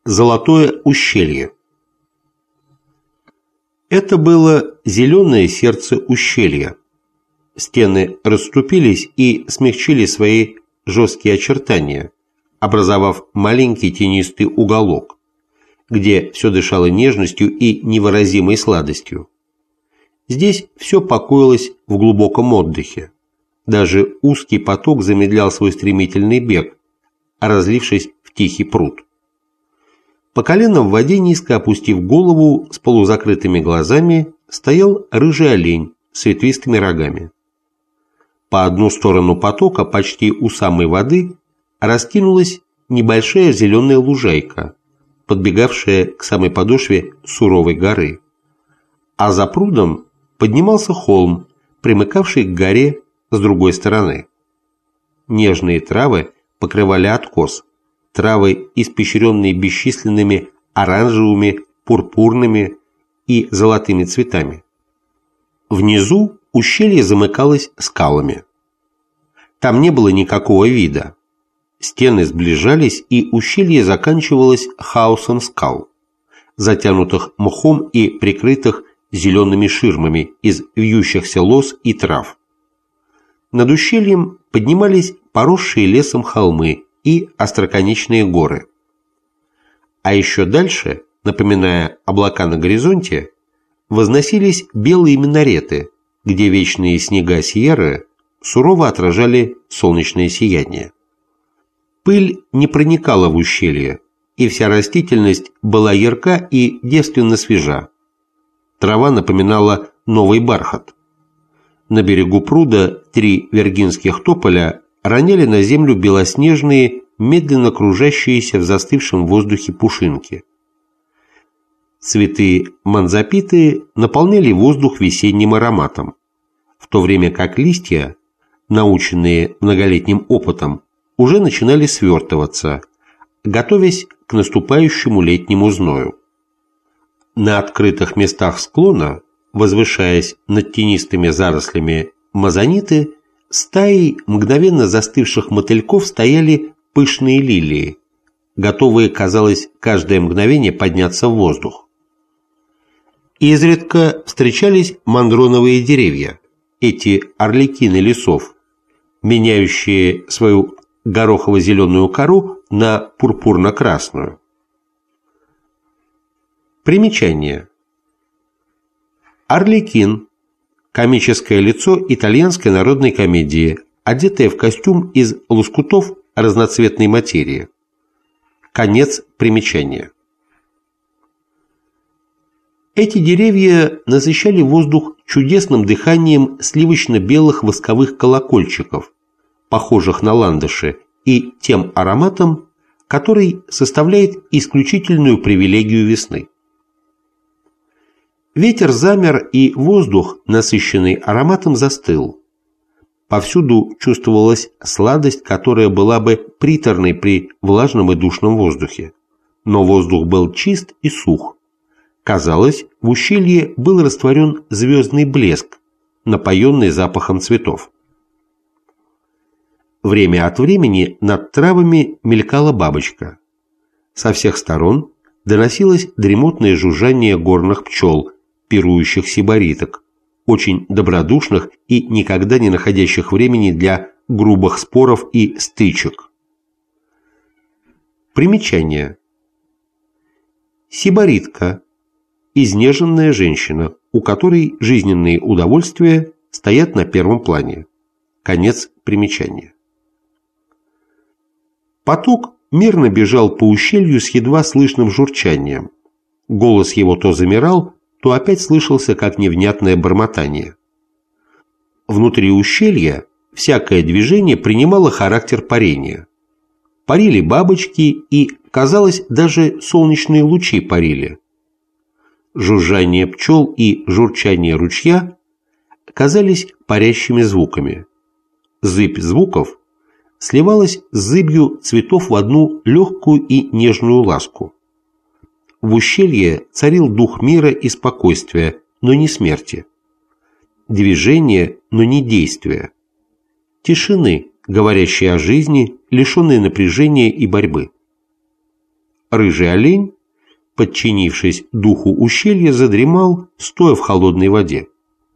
Золотое ущелье. Это было зеленое сердце ущелья. Стены расступились и смягчили свои жесткие очертания, образовав маленький тенистый уголок, где все дышало нежностью и невыразимой сладостью. Здесь все покоилось в глубоком отдыхе. Даже узкий поток замедлял свой стремительный бег, разлившись в тихий пруд. По колено в воде, низко опустив голову, с полузакрытыми глазами, стоял рыжий олень с ветвистыми рогами. По одну сторону потока, почти у самой воды, раскинулась небольшая зеленая лужайка, подбегавшая к самой подошве суровой горы. А за прудом поднимался холм, примыкавший к горе с другой стороны. Нежные травы покрывали откос, травы, испещренные бесчисленными оранжевыми, пурпурными и золотыми цветами. Внизу ущелье замыкалось скалами. Там не было никакого вида. Стены сближались, и ущелье заканчивалось хаосом скал, затянутых мхом и прикрытых зелеными ширмами из вьющихся лоз и трав. Над ущельем поднимались поросшие лесом холмы и остроконечные горы. А еще дальше, напоминая облака на горизонте, возносились белые минареты, где вечные снега Сьерры сурово отражали солнечное сияние. Пыль не проникала в ущелье, и вся растительность была ярка и девственно свежа. Трава напоминала новый бархат. На берегу пруда 3 виргинских тополя роняли на землю белоснежные, медленно кружащиеся в застывшем воздухе пушинки. Цветы манзапиты наполняли воздух весенним ароматом, в то время как листья, наученные многолетним опытом, уже начинали свертываться, готовясь к наступающему летнему зною. На открытых местах склона, возвышаясь над тенистыми зарослями мазониты, стаей мгновенно застывших мотыльков стояли пышные лилии, готовые, казалось, каждое мгновение подняться в воздух. Изредка встречались мандроновые деревья, эти арлекины лесов, меняющие свою горохово-зеленую кору на пурпурно-красную. Примечание. Арлекин – комическое лицо итальянской народной комедии, одетое в костюм из лоскутов разноцветной материи. Конец примечания. Эти деревья насыщали воздух чудесным дыханием сливочно-белых восковых колокольчиков, похожих на ландыши, и тем ароматом, который составляет исключительную привилегию весны. Ветер замер, и воздух, насыщенный ароматом, застыл. Повсюду чувствовалась сладость, которая была бы приторной при влажном и душном воздухе. Но воздух был чист и сух. Казалось, в ущелье был растворен звездный блеск, напоенный запахом цветов. Время от времени над травами мелькала бабочка. Со всех сторон доносилось дремотное жужжание горных пчел, пирующих сибариток, очень добродушных и никогда не находящих времени для грубых споров и стычек. Примечание. Сибаритка – изнеженная женщина, у которой жизненные удовольствия стоят на первом плане. Конец примечания. Поток мирно бежал по ущелью с едва слышным журчанием. Голос его то замирал, то опять слышался как невнятное бормотание. Внутри ущелья всякое движение принимало характер парения. Парили бабочки, и, казалось, даже солнечные лучи парили. Жужжание пчел и журчание ручья казались парящими звуками. Зыбь звуков сливалась с зыбью цветов в одну легкую и нежную ласку. В ущелье царил дух мира и спокойствия, но не смерти. Движение, но не действия. Тишины, говорящей о жизни, лишенной напряжения и борьбы. рыжий олень, подчинившись духу ущелья, задремал, стоя в холодной воде.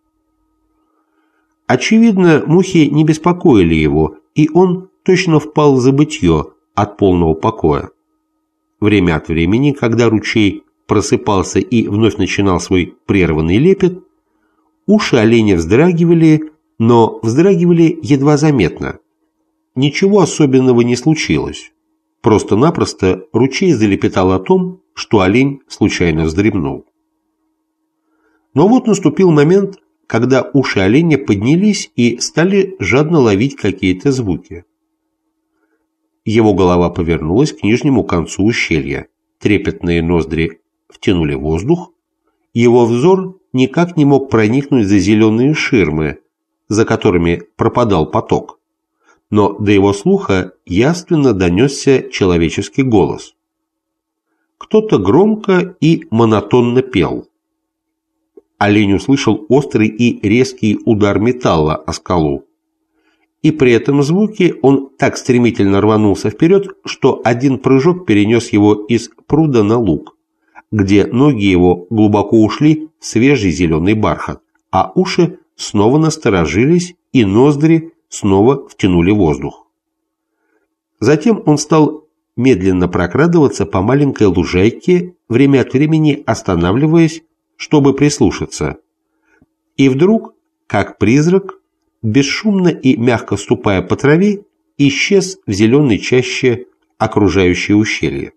Очевидно, мухи не беспокоили его, и он точно впал в забытье от полного покоя. Время от времени, когда ручей просыпался и вновь начинал свой прерванный лепет, уши оленя вздрагивали, но вздрагивали едва заметно. Ничего особенного не случилось. Просто-напросто ручей залепетал о том, что олень случайно вздремнул. Но вот наступил момент, когда уши оленя поднялись и стали жадно ловить какие-то звуки. Его голова повернулась к нижнему концу ущелья, трепетные ноздри втянули воздух, его взор никак не мог проникнуть за зеленые ширмы, за которыми пропадал поток, но до его слуха явственно донесся человеческий голос. Кто-то громко и монотонно пел. Олень услышал острый и резкий удар металла о скалу, и при этом звуке он так стремительно рванулся вперед, что один прыжок перенес его из пруда на луг, где ноги его глубоко ушли в свежий зеленый бархат, а уши снова насторожились и ноздри снова втянули воздух. Затем он стал медленно прокрадываться по маленькой лужайке, время от времени останавливаясь, чтобы прислушаться. И вдруг, как призрак, бесшумно и мягко ступая по траве, исчез в зеленой чаще окружающее ущелье.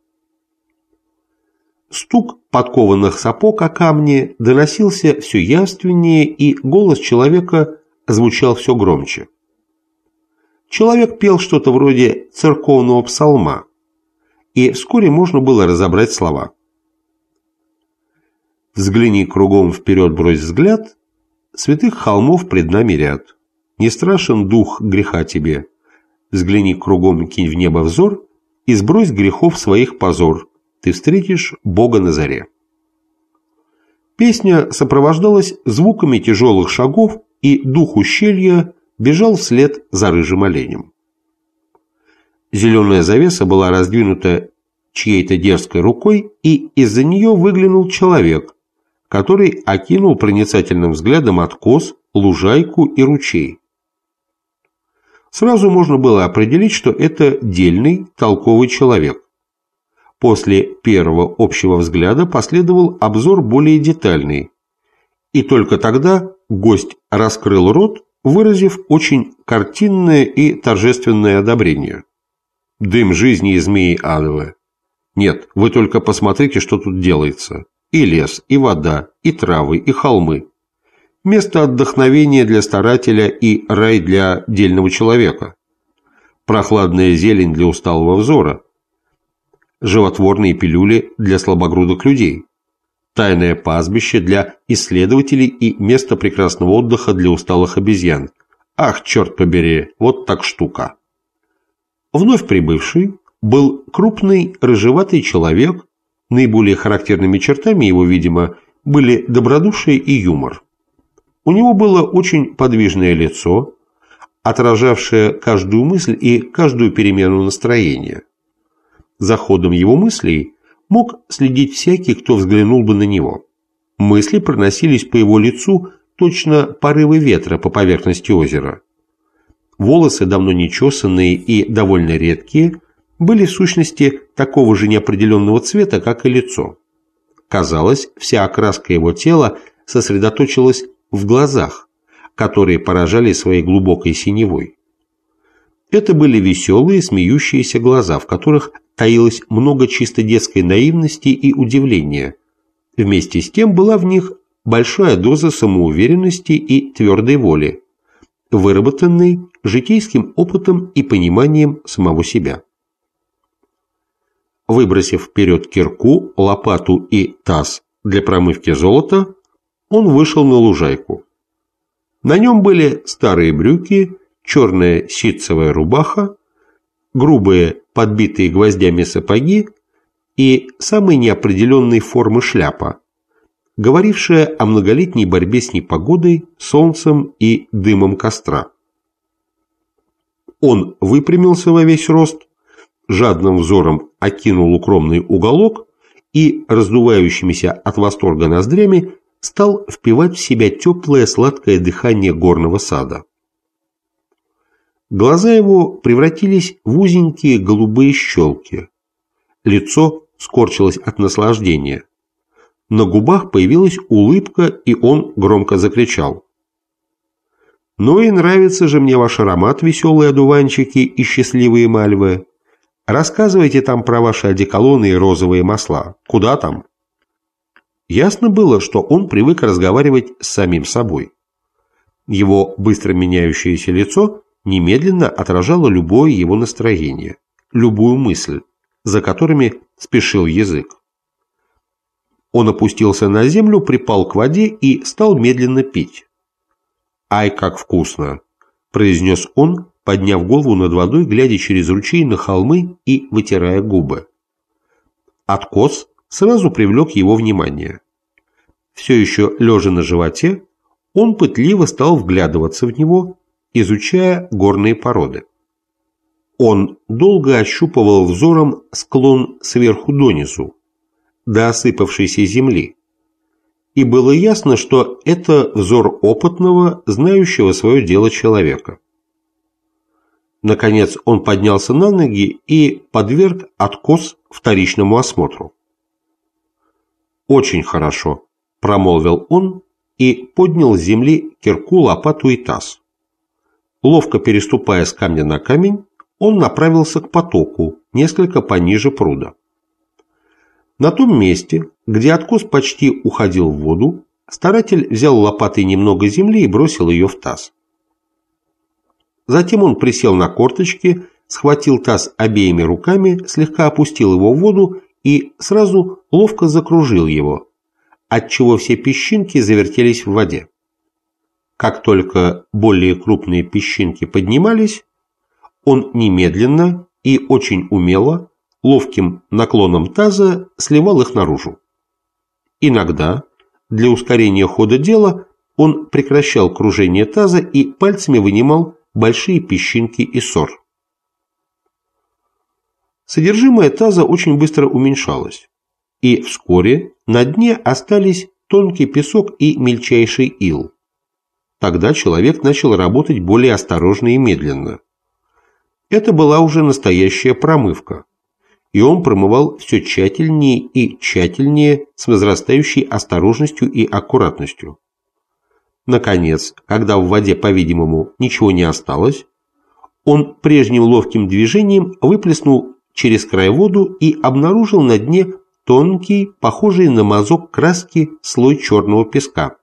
Стук подкованных сапог о камни доносился все явственнее, и голос человека звучал все громче. Человек пел что-то вроде церковного псалма, и вскоре можно было разобрать слова. «Взгляни кругом, вперед брось взгляд, святых холмов пред нами ряд. Не страшен дух греха тебе. Взгляни кругом, кинь в небо взор, и сбрось грехов своих позор. Ты встретишь Бога на заре». Песня сопровождалась звуками тяжелых шагов, и дух ущелья бежал вслед за рыжим оленем. Зеленая завеса была раздвинута чьей-то дерзкой рукой, и из-за нее выглянул человек, который окинул проницательным взглядом откос, лужайку и ручей. Сразу можно было определить, что это дельный, толковый человек. После первого общего взгляда последовал обзор более детальный, и только тогда гость раскрыл рот, выразив очень картинное и торжественное одобрение. «Дым жизни и змеи адовые! Нет, вы только посмотрите, что тут делается. И лес, и вода, и травы, и холмы. Место отдохновения для старателя и рай для дельного человека. Прохладная зелень для усталого взора. Животворные пилюли для слабогрудых людей. Тайное пастбище для исследователей и место прекрасного отдыха для усталых обезьян. Ах, черт побери, вот так штука!» Вновь прибывший был крупный рыжеватый человек. Наиболее характерными чертами его, видимо, были добродушие и юмор. У него было очень подвижное лицо, отражавшее каждую мысль и каждую перемену настроения. За ходом его мыслей мог следить всякий, кто взглянул бы на него. Мысли проносились по его лицу точно порывы ветра по поверхности озера. Волосы, давно не чесанные и довольно редкие, были в сущности такого же неопределенного цвета, как и лицо. Казалось, вся окраска его тела сосредоточилась в глазах, которые поражали своей глубокой синевой. Это были веселые, смеющиеся глаза, в которых таилось много чисто детской наивности и удивления. Вместе с тем была в них большая доза самоуверенности и твердой воли, выработанной житейским опытом и пониманием самого себя. Выбросив вперед кирку, лопату и таз для промывки золота, он вышел на лужайку. На нем были старые брюки, черная ситцевая рубаха, грубые подбитые гвоздями сапоги и самой неопределенной формы шляпа, говорившая о многолетней борьбе с непогодой, солнцем и дымом костра. Он выпрямился во весь рост, жадным взором окинул укромный уголок и, раздувающимися от восторга ноздрями, стал впивать в себя теплое сладкое дыхание горного сада. Глаза его превратились в узенькие голубые щелки. Лицо скорчилось от наслаждения. На губах появилась улыбка, и он громко закричал: «Ну и нравится же мне ваш аромат, веселые одуванчики и счастливые мальвы. Рассказывайте там про ваши одеколоны и розовые масла. Куда там?» Ясно было, что он привык разговаривать с самим собой. Его быстро меняющееся лицо немедленно отражало любое его настроение, любую мысль, за которыми спешил язык. Он опустился на землю, припал к воде и стал медленно пить. «Ай, как вкусно!» – произнес он, подняв голову над водой, глядя через ручей на холмы и вытирая губы. Откос сразу привлек его внимание. Все еще лежа на животе, он пытливо стал вглядываться в него, изучая горные породы. Он долго ощупывал взором склон сверху донизу, до осыпавшейся земли, и было ясно, что это взор опытного, знающего свое дело человека. Наконец он поднялся на ноги и подверг откос вторичному осмотру. «Очень хорошо», – промолвил он и поднял с земли кирку, лопату и таз. Ловко переступая с камня на камень, он направился к потоку, несколько пониже пруда. На том месте, где откос почти уходил в воду, старатель взял лопатой немного земли и бросил ее в таз. Затем он присел на корточки, схватил таз обеими руками, слегка опустил его в воду и сразу ловко закружил его, отчего все песчинки завертелись в воде. Как только более крупные песчинки поднимались, он немедленно и очень умело, ловким наклоном таза сливал их наружу. Иногда, для ускорения хода дела, он прекращал кружение таза и пальцами вынимал большие песчинки и сор. Содержимое таза очень быстро уменьшалось, и вскоре на дне остались тонкий песок и мельчайший ил. Тогда человек начал работать более осторожно и медленно. Это была уже настоящая промывка, и он промывал все тщательнее и тщательнее, с возрастающей осторожностью и аккуратностью. Наконец, когда в воде, по-видимому, ничего не осталось, он прежним ловким движением выплеснул через край воду и обнаружил на дне тонкий, похожий на мазок краски, слой черного песка.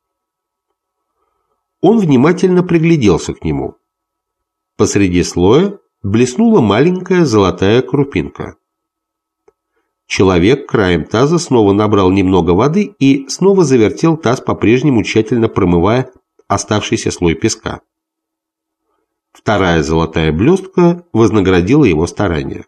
Он внимательно пригляделся к нему. Посреди слоя блеснула маленькая золотая крупинка. Человек краем таза снова набрал немного воды и снова завертел таз, по-прежнему тщательно промывая оставшийся слой песка. Вторая золотая блестка вознаградила его старания.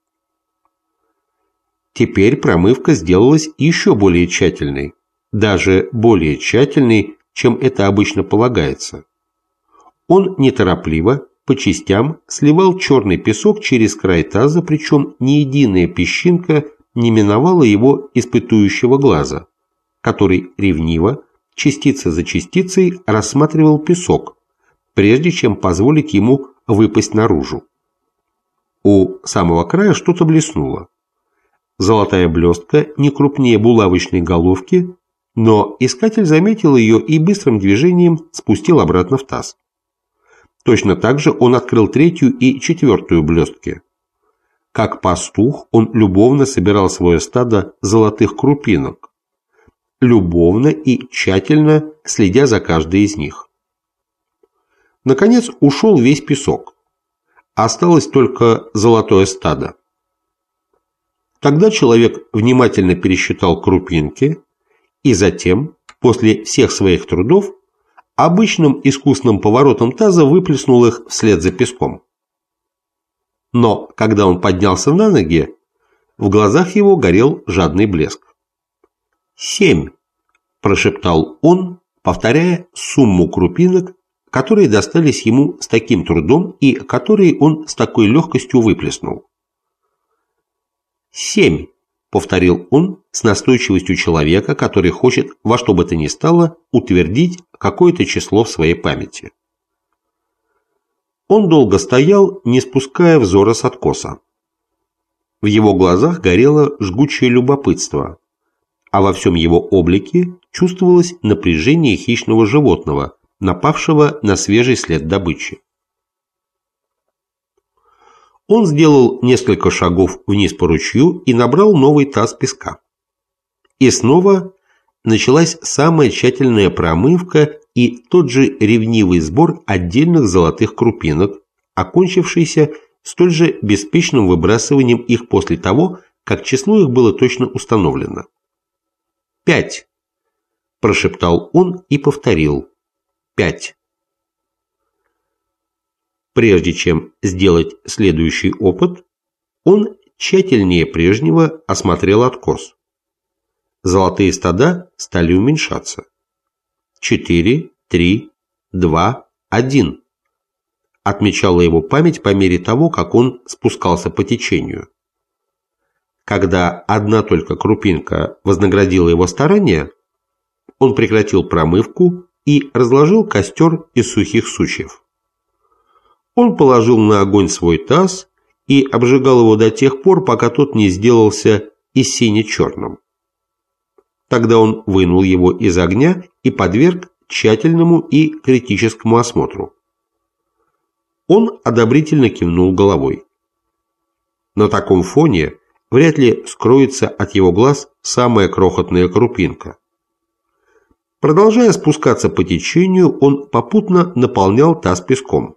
Теперь промывка сделалась еще более тщательной, даже более тщательной, чем это обычно полагается. Он неторопливо, по частям, сливал черный песок через край таза, причем ни единая песчинка не миновала его испытующего глаза, который ревниво, частица за частицей, рассматривал песок, прежде чем позволить ему выпасть наружу. У самого края что-то блеснуло. Золотая блестка не крупнее булавочной головки, но искатель заметил ее и быстрым движением спустил обратно в таз. Точно так же он открыл третью и четвертую блестки. Как пастух он любовно собирал свое стадо золотых крупинок, любовно и тщательно следя за каждой из них. Наконец ушел весь песок. Осталось только золотое стадо. Тогда человек внимательно пересчитал крупинки и затем, после всех своих трудов, обычным искусным поворотом таза выплеснул их вслед за песком. Но когда он поднялся на ноги, в глазах его горел жадный блеск. 7, прошептал он, повторяя сумму крупинок, которые достались ему с таким трудом и которые он с такой легкостью выплеснул. 7, повторил он с настойчивостью человека, который хочет во что бы то ни стало утвердить какое-то число в своей памяти. Он долго стоял, не спуская взора с откоса. В его глазах горело жгучее любопытство, а во всем его облике чувствовалось напряжение хищного животного, напавшего на свежий след добычи. Он сделал несколько шагов вниз по ручью и набрал новый таз песка. И снова началась самая тщательная промывка и тот же ревнивый сбор отдельных золотых крупинок, окончившийся столь же беспечным выбрасыванием их после того, как число их было точно установлено. 5, прошептал он и повторил. 5. Прежде чем сделать следующий опыт, он тщательнее прежнего осмотрел откос. Золотые стада стали уменьшаться. 4, 3, 2, 1. Отмечала его память по мере того, как он спускался по течению. Когда одна только крупинка вознаградила его старания, он прекратил промывку и разложил костер из сухих сучьев. Он положил на огонь свой таз и обжигал его до тех пор, пока тот не сделался и сине-черным. Тогда он вынул его из огня и подверг тщательному и критическому осмотру. Он одобрительно кивнул головой. На таком фоне вряд ли скроется от его глаз самая крохотная крупинка. Продолжая спускаться по течению, он попутно наполнял таз песком.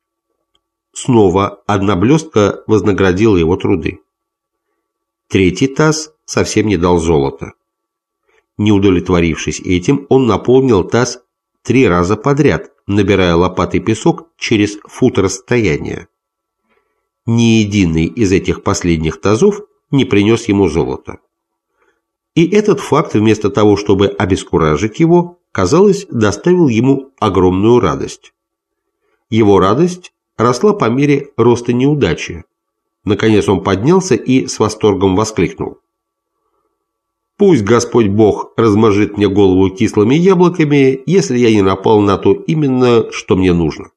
Снова одна блестка вознаградила его труды. Третий таз совсем не дал золота. Не удовлетворившись этим, он наполнил таз 3 раза подряд, набирая лопатой песок через фут расстояния. Ни единый из этих последних тазов не принес ему золота. И этот факт, вместо того, чтобы обескуражить его, казалось, доставил ему огромную радость. Его радость росла по мере роста неудачи. Наконец он поднялся и с восторгом воскликнул. «Пусть Господь Бог размажет мне голову кислыми яблоками, если я не напал на то именно, что мне нужно».